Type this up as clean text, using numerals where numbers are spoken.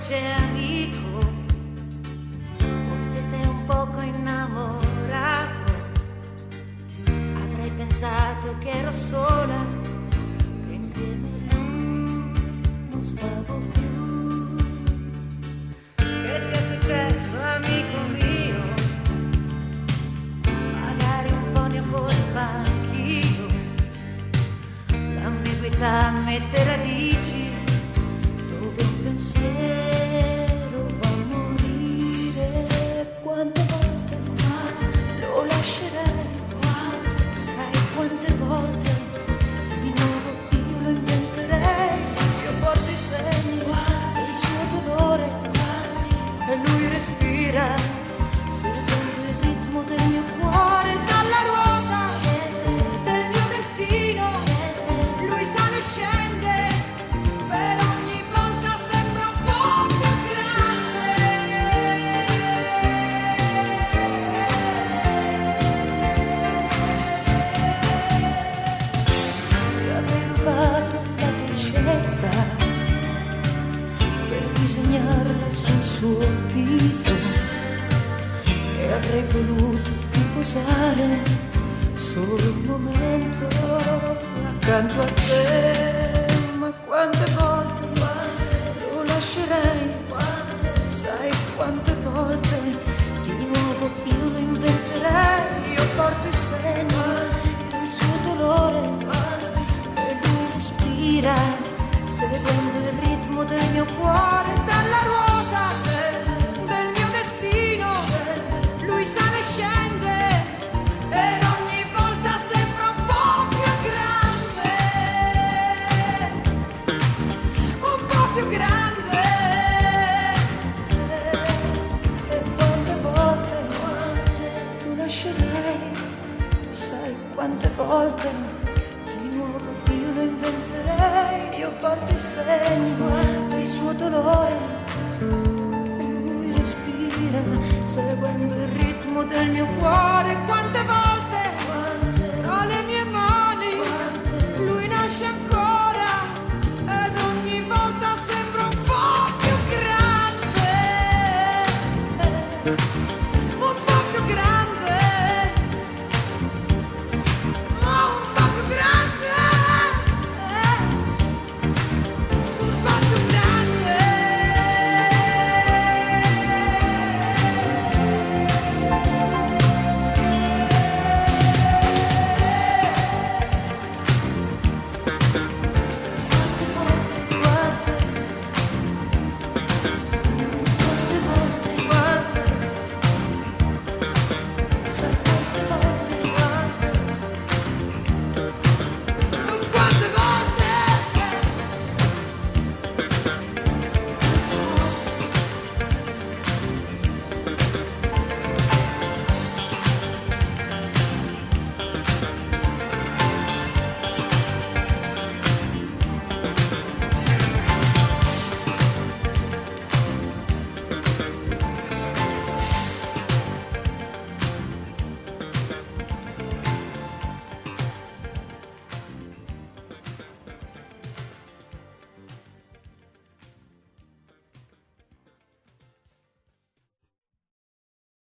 dolce amico, forse sei un poco innamorato. Avrei pensato che ero sola, che insieme a lui non stavo più. Che ti è successo, amico mio? Magari un po' ne ho colpa anch'io. L'ambiguità mette radici dove un pensiero va a morire. Quante volte lo lascerei, sai quante volte di nuovo io lo inventerei. Io porto i segni del suo dolore e lui respira seguendo il ritmo del mio cuore. Dalla ruota del mio destino lui sale e scende, per ogni volta sembra un po' più grande. Ti avrei rubato la dolcezza per disegnarla sul suo viso e avrei voluto riposare solo un momento accanto a te. Ma quante volte lo lascerei, sai quante volte di nuovo io lo inventerei. Io porto i segni del suo dolore e lui respira seguendo il ritmo del mio cuore. Dalla ruota del mio destino lui sale e scende, per ogni volta sembra un po' più grande, un po' più grande. E quante volte lo lascerei, sai quante volte di nuovo io lo inventerei. Io porto i segni del suo dolore e lui respira seguendo il ritmo del mio cuore.